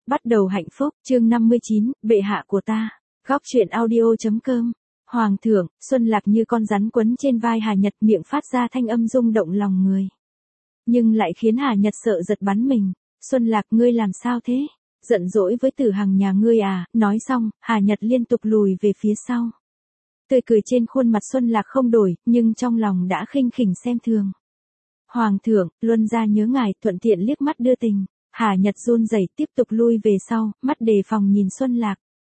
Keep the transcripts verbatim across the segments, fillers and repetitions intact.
Bắt đầu hạnh phúc, chương năm mươi chín, bệ hạ của ta. Góc truyện audio.com. Hoàng thượng, Xuân Lạc như con rắn quấn trên vai Hà Nhật, miệng phát ra thanh âm rung động lòng người. Nhưng lại khiến Hà Nhật sợ giật bắn mình. Xuân Lạc, ngươi làm sao thế? Giận dỗi với Tử Hằng nhà ngươi à? Nói xong, Hà Nhật liên tục lùi về phía sau. Tươi cười trên khuôn mặt Xuân Lạc không đổi, nhưng trong lòng đã khinh khỉnh xem thường. Hoàng thượng, Luân gia nhớ ngài, thuận tiện liếc mắt đưa tình. Hà Nhật run rẩy tiếp tục lui về sau, mắt đề phòng nhìn Xuân Lạc.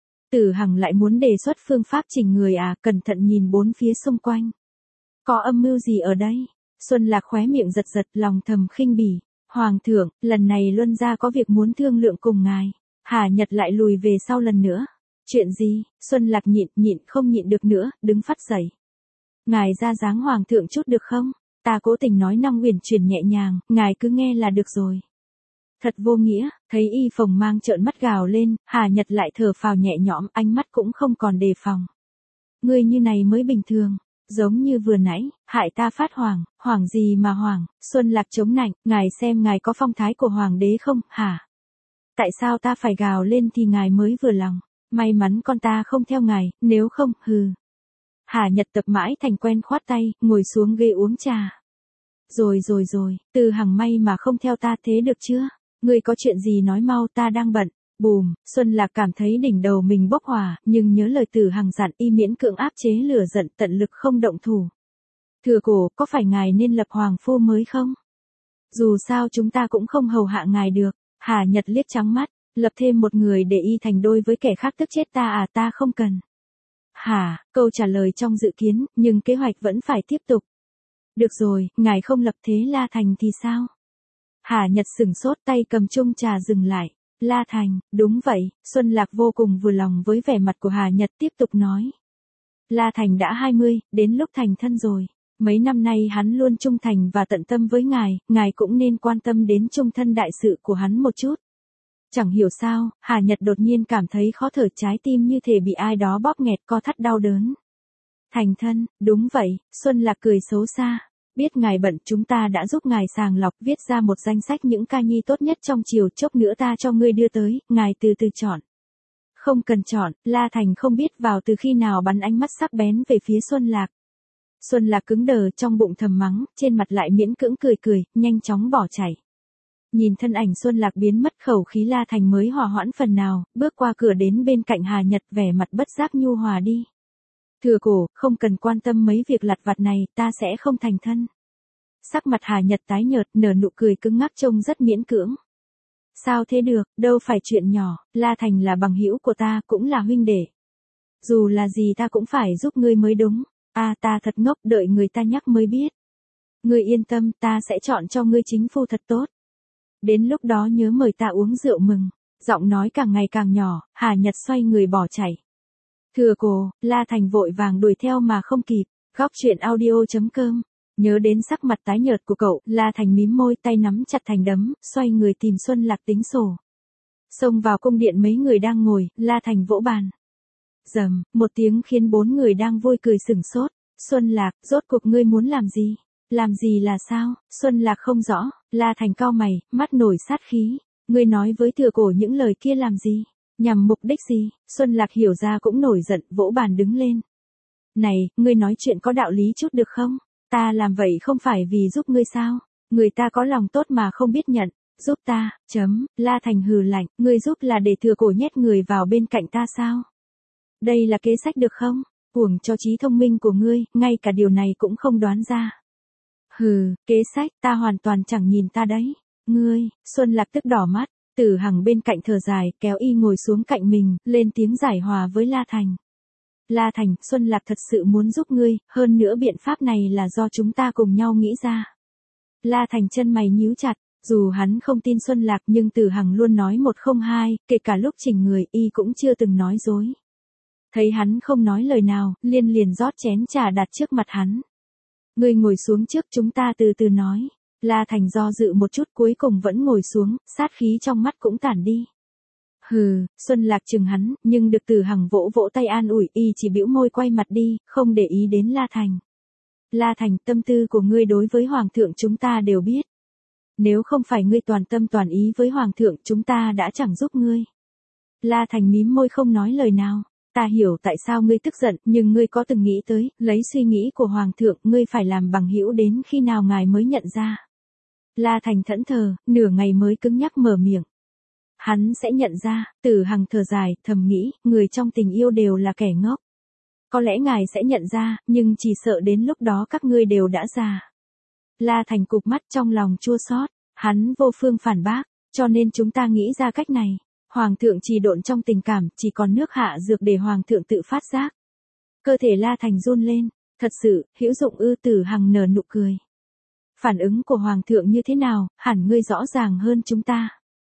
Tử Hằng lại muốn đề xuất phương pháp chỉnh người à? Cẩn thận nhìn bốn phía xung quanh. Có âm mưu gì ở đây? Xuân Lạc khóe miệng giật giật, lòng thầm khinh bỉ. Hoàng thượng, lần này Luân gia có việc muốn thương lượng cùng ngài. Hà Nhật lại lùi về sau lần nữa. Chuyện gì? Xuân Lạc nhịn, nhịn không nhịn được nữa, đứng phắt dậy. Ngài ra dáng hoàng thượng chút được không? Ta cố tình nói năng uyển chuyển nhẹ nhàng, ngài cứ nghe là được rồi. Thật vô nghĩa, thấy y phồng mang trợn mắt gào lên, Hà Nhật lại thở phào nhẹ nhõm, ánh mắt cũng không còn đề phòng. Ngươi như này mới bình thường, giống như vừa nãy, hại ta phát hoàng, hoàng gì mà hoàng? Xuân Lạc chống nạnh, ngài xem ngài có phong thái của hoàng đế không, hả? Tại sao ta phải gào lên thì ngài mới vừa lòng? May mắn con ta không theo ngài, nếu không, hừ. Hà Nhật tập mãi thành quen khoát tay, ngồi xuống ghế uống trà. Rồi rồi rồi, Từ Hằng may mà không theo ta thế được chưa? Ngươi có chuyện gì nói mau, ta đang bận. Bùm, Xuân Lạc cảm thấy đỉnh đầu mình bốc hỏa, nhưng nhớ lời Từ Hằng dặn, y miễn cưỡng áp chế lửa giận, tận lực không động thủ. Thừa cổ, có phải ngài nên lập hoàng phu mới không? Dù sao chúng ta cũng không hầu hạ ngài được. Hà Nhật liếc trắng mắt, lập thêm một người để y thành đôi với kẻ khác tức chết ta à? Ta không cần. Hả, câu trả lời trong dự kiến, nhưng kế hoạch vẫn phải tiếp tục. Được rồi, ngài không lập thế La Thành thì sao? Hà Nhật sửng sốt, tay cầm chung trà dừng lại. La Thành, đúng vậy. Xuân Lạc vô cùng vừa lòng với vẻ mặt của Hà Nhật, tiếp tục nói. La Thành đã hai mươi, đến lúc thành thân rồi. Mấy năm nay hắn luôn trung thành và tận tâm với ngài, ngài cũng nên quan tâm đến trung thân đại sự của hắn một chút. Chẳng hiểu sao, Hà Nhật đột nhiên cảm thấy khó thở, trái tim như thể bị ai đó bóp nghẹt, co thắt đau đớn. Thành thân, đúng vậy. Xuân Lạc cười xấu xa. Biết ngài bận, chúng ta đã giúp ngài sàng lọc, viết ra một danh sách những ca nhi tốt nhất trong triều, chốc nữa ta cho ngươi đưa tới, ngài từ từ chọn. Không cần chọn. La Thành không biết vào từ khi nào bắn ánh mắt sắc bén về phía Xuân Lạc. Xuân Lạc cứng đờ, trong bụng thầm mắng, trên mặt lại miễn cưỡng cười cười, nhanh chóng bỏ chạy. Nhìn thân ảnh Xuân Lạc biến mất, khẩu khí La Thành mới hòa hoãn phần nào, bước qua cửa đến bên cạnh Hà Nhật, vẻ mặt bất giác nhu hòa đi. Thừa cổ, không cần quan tâm mấy việc lặt vặt này, ta sẽ không thành thân. Sắc mặt Hà Nhật tái nhợt, nở nụ cười cứng ngắc trông rất miễn cưỡng. Sao thế được, đâu phải chuyện nhỏ, La Thành là bằng hữu của ta, cũng là huynh đệ. Dù là gì ta cũng phải giúp ngươi mới đúng. À, ta thật ngốc, đợi người ta nhắc mới biết. Ngươi yên tâm, ta sẽ chọn cho ngươi chính phu thật tốt. Đến lúc đó nhớ mời ta uống rượu mừng. Giọng nói càng ngày càng nhỏ, Hà Nhật xoay người bỏ chạy. Thừa cổ, La Thành vội vàng đuổi theo mà không kịp. Góc truyện audio.com. Nhớ đến sắc mặt tái nhợt của cậu, La Thành mím môi, tay nắm chặt thành đấm, xoay người tìm Xuân Lạc tính sổ. Xông vào cung điện mấy người đang ngồi, La Thành vỗ bàn. Rầm, một tiếng khiến bốn người đang vui cười sửng sốt. Xuân Lạc, rốt cuộc ngươi muốn làm gì? Làm gì là sao? Xuân Lạc không rõ. La Thành cau mày, mắt nổi sát khí. Ngươi nói với Thừa cổ những lời kia làm gì? Nhằm mục đích gì? Xuân Lạc hiểu ra cũng nổi giận, vỗ bàn đứng lên. Này, ngươi nói chuyện có đạo lý chút được không? Ta làm vậy không phải vì giúp ngươi sao? Người ta có lòng tốt mà không biết nhận. Giúp ta, chấm. La Thành hừ lạnh, ngươi giúp là để Thừa cổ nhét người vào bên cạnh ta sao? Đây là kế sách được không? Uổng cho trí thông minh của ngươi, ngay cả điều này cũng không đoán ra. Hừ, kế sách, ta hoàn toàn chẳng nhìn ta đấy. Ngươi, Xuân Lạc tức đỏ mắt. Tử Hằng bên cạnh thở dài, kéo y ngồi xuống cạnh mình, lên tiếng giải hòa với La Thành. La Thành, Xuân Lạc thật sự muốn giúp ngươi, hơn nữa biện pháp này là do chúng ta cùng nhau nghĩ ra. La Thành chân mày nhíu chặt, dù hắn không tin Xuân Lạc nhưng Tử Hằng luôn nói một không hai, kể cả lúc chỉnh người y cũng chưa từng nói dối. Thấy hắn không nói lời nào, Liên liền rót chén trà đặt trước mặt hắn. Ngươi ngồi xuống trước, chúng ta từ từ nói. La Thành do dự một chút, cuối cùng vẫn ngồi xuống, sát khí trong mắt cũng tản đi. Hừ, Xuân Lạc chừng hắn, nhưng được Tử Hằng vỗ vỗ tay an ủi, y chỉ bĩu môi quay mặt đi, không để ý đến La Thành. La Thành, tâm tư của ngươi đối với Hoàng thượng chúng ta đều biết. Nếu không phải ngươi toàn tâm toàn ý với Hoàng thượng chúng ta đã chẳng giúp ngươi. La Thành mím môi không nói lời nào. Ta hiểu tại sao ngươi tức giận, nhưng ngươi có từng nghĩ tới, lấy suy nghĩ của Hoàng thượng, ngươi phải làm bằng hữu đến khi nào ngài mới nhận ra. La Thành thẫn thờ, nửa ngày mới cứng nhắc mở miệng. Hắn sẽ nhận ra, Tử Hằng thở dài, thầm nghĩ, người trong tình yêu đều là kẻ ngốc. Có lẽ ngài sẽ nhận ra, nhưng chỉ sợ đến lúc đó các ngươi đều đã già. La Thành cụp mắt trong lòng chua xót, hắn vô phương phản bác, cho nên chúng ta nghĩ ra cách này. Hoàng thượng trì độn trong tình cảm, chỉ còn nước hạ dược để Hoàng thượng tự phát giác. Cơ thể La Thành run lên, thật sự, hữu dụng ư? Tử Hằng nở nụ cười. Phản ứng của Hoàng thượng như thế nào, hẳn ngươi rõ ràng hơn chúng ta.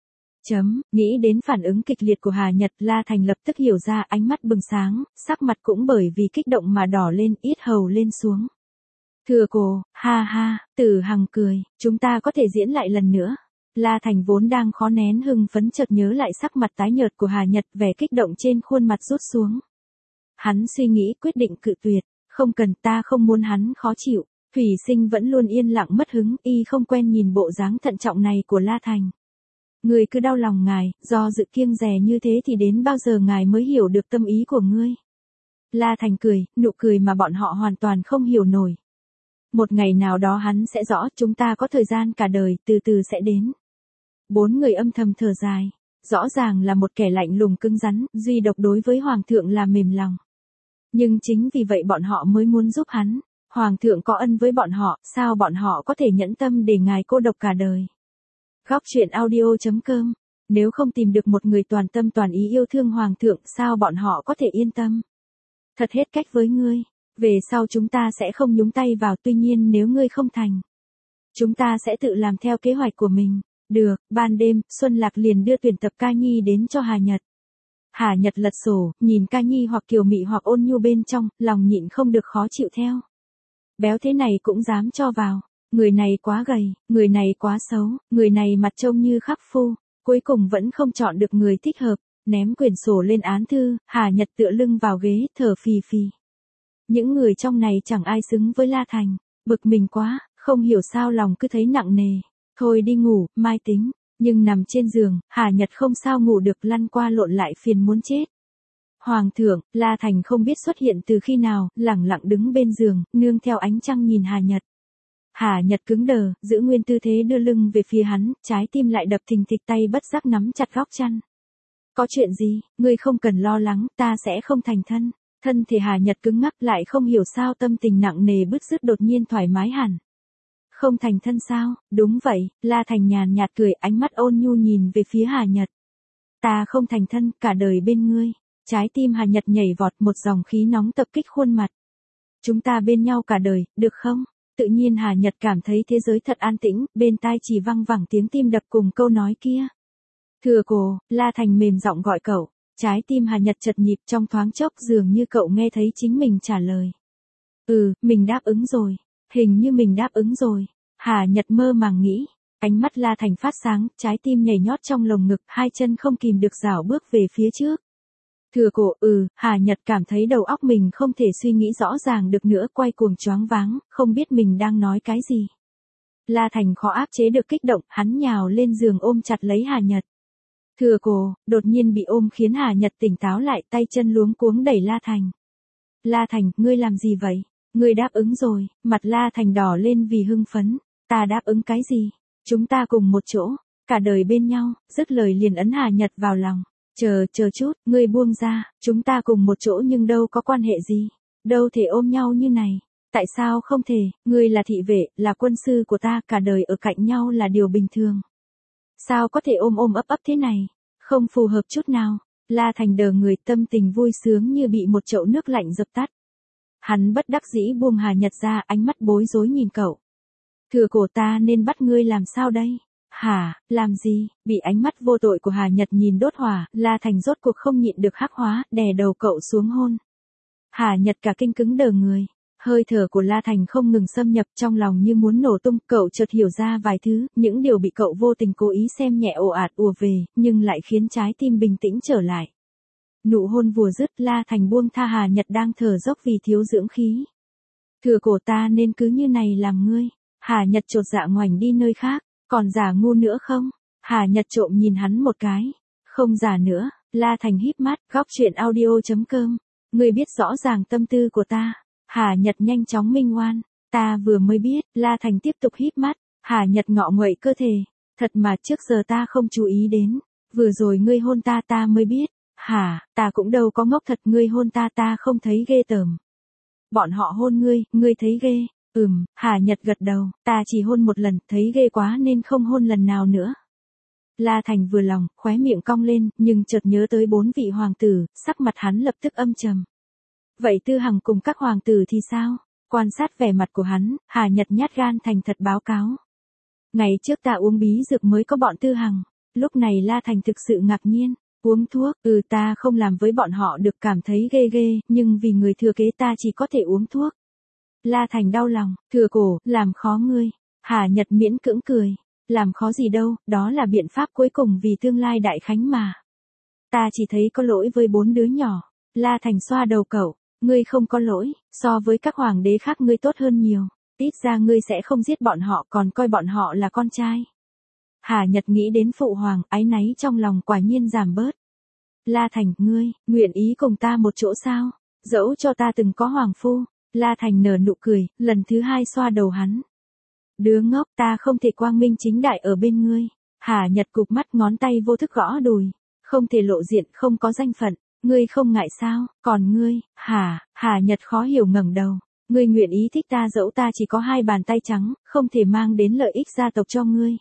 Chấm, nghĩ đến phản ứng kịch liệt của Hà Nhật, La Thành lập tức hiểu ra, ánh mắt bừng sáng, sắc mặt cũng bởi vì kích động mà đỏ lên, yết hầu lên xuống. Thưa cô, ha ha, Tử Hằng cười, chúng ta có thể diễn lại lần nữa. La Thành vốn đang khó nén hưng phấn chợt nhớ lại sắc mặt tái nhợt của Hà Nhật, vẻ kích động trên khuôn mặt rút xuống. Hắn suy nghĩ quyết định cự tuyệt, không cần, ta không muốn hắn khó chịu. Thủy Sinh vẫn luôn yên lặng mất hứng, y không quen nhìn bộ dáng thận trọng này của La Thành. Người cứ đau lòng ngài, do dự kiêng dè như thế thì đến bao giờ ngài mới hiểu được tâm ý của ngươi. La Thành cười, nụ cười mà bọn họ hoàn toàn không hiểu nổi. Một ngày nào đó hắn sẽ rõ, chúng ta có thời gian cả đời, từ từ sẽ đến. Bốn người âm thầm thở dài, rõ ràng là một kẻ lạnh lùng cứng rắn, duy độc đối với Hoàng thượng là mềm lòng. Nhưng chính vì vậy bọn họ mới muốn giúp hắn. Hoàng thượng có ân với bọn họ, sao bọn họ có thể nhẫn tâm để ngài cô độc cả đời. Góc truyện audio chấm com. Nếu không tìm được một người toàn tâm toàn ý yêu thương Hoàng thượng, sao bọn họ có thể yên tâm. Thật hết cách với ngươi. Về sau chúng ta sẽ không nhúng tay vào, tuy nhiên nếu ngươi không thành, chúng ta sẽ tự làm theo kế hoạch của mình. Được, ban đêm, Xuân Lạc liền đưa tuyển tập ca nhi đến cho Hà Nhật. Hà Nhật lật sổ, nhìn ca nhi hoặc kiều mị hoặc ôn nhu bên trong, lòng nhịn không được khó chịu theo. Béo thế này cũng dám cho vào, người này quá gầy, người này quá xấu, người này mặt trông như khắc phu, cuối cùng vẫn không chọn được người thích hợp, ném quyển sổ lên án thư, Hà Nhật tựa lưng vào ghế, thở phì phì. Những người trong này chẳng ai xứng với La Thành, bực mình quá, không hiểu sao lòng cứ thấy nặng nề. Thôi đi ngủ, mai tính. Nhưng nằm trên giường, Hà Nhật không sao ngủ được, lăn qua lộn lại phiền muốn chết. Hoàng thượng, La Thành không biết xuất hiện từ khi nào, lẳng lặng đứng bên giường, nương theo ánh trăng nhìn Hà Nhật. Hà Nhật cứng đờ, giữ nguyên tư thế đưa lưng về phía hắn, trái tim lại đập thình thịch, tay bất giác nắm chặt góc chăn. Có chuyện gì, ngươi không cần lo lắng, ta sẽ không thành thân. Thân thể Hà Nhật cứng ngắc, lại không hiểu sao tâm tình nặng nề bứt rứt đột nhiên thoải mái hẳn. Không thành thân sao? Đúng vậy, La Thành nhàn nhạt cười, ánh mắt ôn nhu nhìn về phía Hà Nhật. Ta không thành thân, cả đời bên ngươi. Trái tim Hà Nhật nhảy vọt, một dòng khí nóng tập kích khuôn mặt. Chúng ta bên nhau cả đời, được không? Tự nhiên Hà Nhật cảm thấy thế giới thật an tĩnh, bên tai chỉ văng vẳng tiếng tim đập cùng câu nói kia. Thưa cô, La Thành mềm giọng gọi cậu. Trái tim Hà Nhật chật nhịp, trong thoáng chốc dường như cậu nghe thấy chính mình trả lời. Ừ, mình đáp ứng rồi. Hình như mình đáp ứng rồi. Hà Nhật mơ màng nghĩ. Ánh mắt La Thành phát sáng, trái tim nhảy nhót trong lồng ngực, hai chân không kìm được rảo bước về phía trước. Thưa cô, ừ, Hà Nhật cảm thấy đầu óc mình không thể suy nghĩ rõ ràng được nữa, quay cuồng choáng váng, không biết mình đang nói cái gì. La Thành khó áp chế được kích động, hắn nhào lên giường ôm chặt lấy Hà Nhật. Thưa cô, đột nhiên bị ôm khiến Hà Nhật tỉnh táo lại, tay chân luống cuống đẩy La Thành. La Thành, ngươi làm gì vậy? Ngươi đáp ứng rồi, mặt La Thành đỏ lên vì hưng phấn. Ta đáp ứng cái gì? Chúng ta cùng một chỗ, cả đời bên nhau, dứt lời liền ấn Hà Nhật vào lòng. Chờ, chờ chút, ngươi buông ra, chúng ta cùng một chỗ nhưng đâu có quan hệ gì. Đâu thể ôm nhau như này. Tại sao không thể, ngươi là thị vệ, là quân sư của ta, cả đời ở cạnh nhau là điều bình thường. Sao có thể ôm ôm ấp ấp thế này? Không phù hợp chút nào. La Thành đờ người, tâm tình vui sướng như bị một chậu nước lạnh dập tắt. Hắn bất đắc dĩ buông Hà Nhật ra, ánh mắt bối rối nhìn cậu. Thưa cô, ta nên bắt ngươi làm sao đây? Hả, làm gì? Bị ánh mắt vô tội của Hà Nhật nhìn đốt hỏa, La Thành rốt cuộc không nhịn được hắc hóa, đè đầu cậu xuống hôn. Hà Nhật cả kinh cứng đờ người. Hơi thở của La Thành không ngừng xâm nhập, trong lòng như muốn nổ tung, cậu chợt hiểu ra vài thứ, những điều bị cậu vô tình cố ý xem nhẹ ồ ạt ùa về, nhưng lại khiến trái tim bình tĩnh trở lại. Nụ hôn vừa dứt, La Thành buông tha Hà Nhật đang thở dốc vì thiếu dưỡng khí. Thưa cô, ta nên cứ như này làm ngươi. Hà Nhật chột dạ ngoảnh đi nơi khác. Còn giả ngu nữa không? Hà Nhật trộm nhìn hắn một cái. Không giả nữa, La Thành híp mắt, góc chuyện audio.com. Ngươi biết rõ ràng tâm tư của ta. Hà Nhật nhanh chóng minh oan. Ta vừa mới biết, La Thành tiếp tục híp mắt. Hà Nhật ngọ nguậy cơ thể. Thật mà trước giờ ta không chú ý đến. Vừa rồi ngươi hôn ta ta mới biết. Hả, ta cũng đâu có ngốc thật, ngươi hôn ta ta không thấy ghê tởm. Bọn họ hôn ngươi, ngươi thấy ghê. Ừm, Hà Nhật gật đầu, ta chỉ hôn một lần, thấy ghê quá nên không hôn lần nào nữa. La Thành vừa lòng, khóe miệng cong lên, nhưng chợt nhớ tới bốn vị hoàng tử, sắc mặt hắn lập tức âm trầm. Vậy Tư Hằng cùng các hoàng tử thì sao? Quan sát vẻ mặt của hắn, Hà Nhật nhát gan thành thật báo cáo. Ngày trước ta uống bí dược mới có bọn Tư Hằng. Lúc này La Thành thực sự ngạc nhiên. Uống thuốc, ừ ta không làm với bọn họ được, cảm thấy ghê ghê, nhưng vì người thừa kế ta chỉ có thể uống thuốc. La Thành đau lòng, thừa cổ, làm khó ngươi. Hà Nhật miễn cưỡng cười. Làm khó gì đâu, đó là biện pháp cuối cùng vì tương lai đại khánh mà. Ta chỉ thấy có lỗi với bốn đứa nhỏ. La Thành xoa đầu cậu, ngươi không có lỗi, so với các hoàng đế khác ngươi tốt hơn nhiều. Ít ra ngươi sẽ không giết bọn họ còn coi bọn họ là con trai. Hà Nhật nghĩ đến phụ hoàng, áy náy trong lòng quả nhiên giảm bớt. La Thành, ngươi, nguyện ý cùng ta một chỗ sao? Dẫu cho ta từng có hoàng phu. La Thành nở nụ cười, lần thứ hai xoa đầu hắn. Đứa ngốc, ta không thể quang minh chính đại ở bên ngươi. Hà Nhật cụp mắt, ngón tay vô thức gõ đùi. Không thể lộ diện, không có danh phận. Ngươi không ngại sao? Còn ngươi, Hà, Hà Nhật khó hiểu ngẩng đầu. Ngươi nguyện ý thích ta dẫu ta chỉ có hai bàn tay trắng, không thể mang đến lợi ích gia tộc cho ngươi.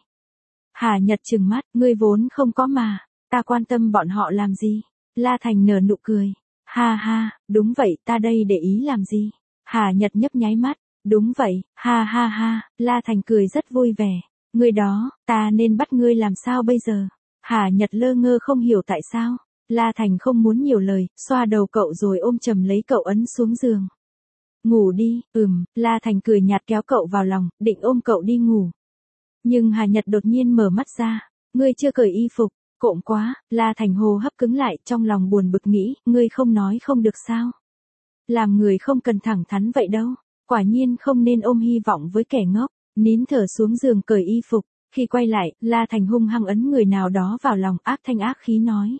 Hà Nhật trừng mắt, ngươi vốn không có mà. Ta quan tâm bọn họ làm gì? La Thành nở nụ cười. Ha ha, đúng vậy, ta đây để ý làm gì? Hà Nhật nhấp nháy mắt. Đúng vậy, ha ha ha, La Thành cười rất vui vẻ. Ngươi đó, ta nên bắt ngươi làm sao bây giờ? Hà Nhật lơ ngơ không hiểu tại sao. La Thành không muốn nhiều lời, xoa đầu cậu rồi ôm chầm lấy cậu ấn xuống giường. Ngủ đi, ừm, La Thành cười nhạt kéo cậu vào lòng, định ôm cậu đi ngủ. Nhưng Hà Nhật đột nhiên mở mắt ra. Ngươi chưa cởi y phục. Cộm quá, La Thành hô hấp cứng lại, trong lòng buồn bực nghĩ, ngươi không nói không được sao? Làm người không cần thẳng thắn vậy đâu, quả nhiên không nên ôm hy vọng với kẻ ngốc, nín thở xuống giường cởi y phục, khi quay lại, La Thành hung hăng ấn người nào đó vào lòng, ác thanh ác khí nói.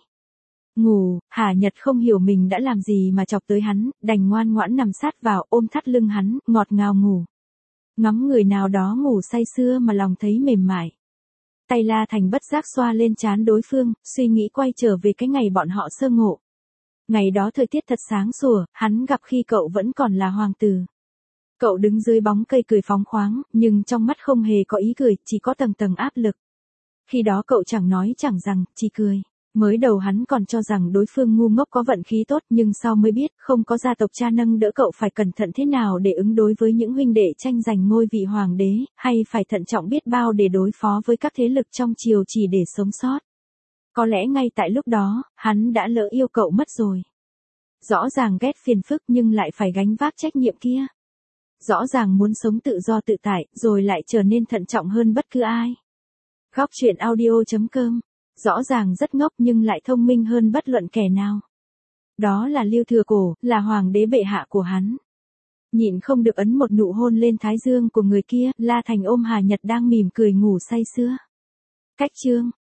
Ngủ, Hà Nhật không hiểu mình đã làm gì mà chọc tới hắn, đành ngoan ngoãn nằm sát vào, ôm thắt lưng hắn, ngọt ngào ngủ. Ngắm người nào đó ngủ say sưa mà lòng thấy mềm mại. Tay La Thành bất giác xoa lên trán đối phương, suy nghĩ quay trở về cái ngày bọn họ sơ ngộ. Ngày đó thời tiết thật sáng sủa, hắn gặp khi cậu vẫn còn là hoàng tử. Cậu đứng dưới bóng cây cười phóng khoáng, nhưng trong mắt không hề có ý cười, chỉ có tầng tầng áp lực. Khi đó cậu chẳng nói chẳng rằng, chỉ cười. Mới đầu hắn còn cho rằng đối phương ngu ngốc có vận khí tốt, nhưng sau mới biết không có gia tộc cha nâng đỡ cậu phải cẩn thận thế nào để ứng đối với những huynh đệ tranh giành ngôi vị hoàng đế, hay phải thận trọng biết bao để đối phó với các thế lực trong triều chỉ để sống sót. Có lẽ ngay tại lúc đó, hắn đã lỡ yêu cậu mất rồi. Rõ ràng ghét phiền phức nhưng lại phải gánh vác trách nhiệm kia. Rõ ràng muốn sống tự do tự tại, rồi lại trở nên thận trọng hơn bất cứ ai. Góc chuyện audio.com. Rõ ràng rất ngốc nhưng lại thông minh hơn bất luận kẻ nào. Đó là Lưu Thừa Cổ, là hoàng đế bệ hạ của hắn. Nhịn không được ấn một nụ hôn lên thái dương của người kia, La Thành ôm Hà Nhật đang mỉm cười ngủ say sưa. Cách chương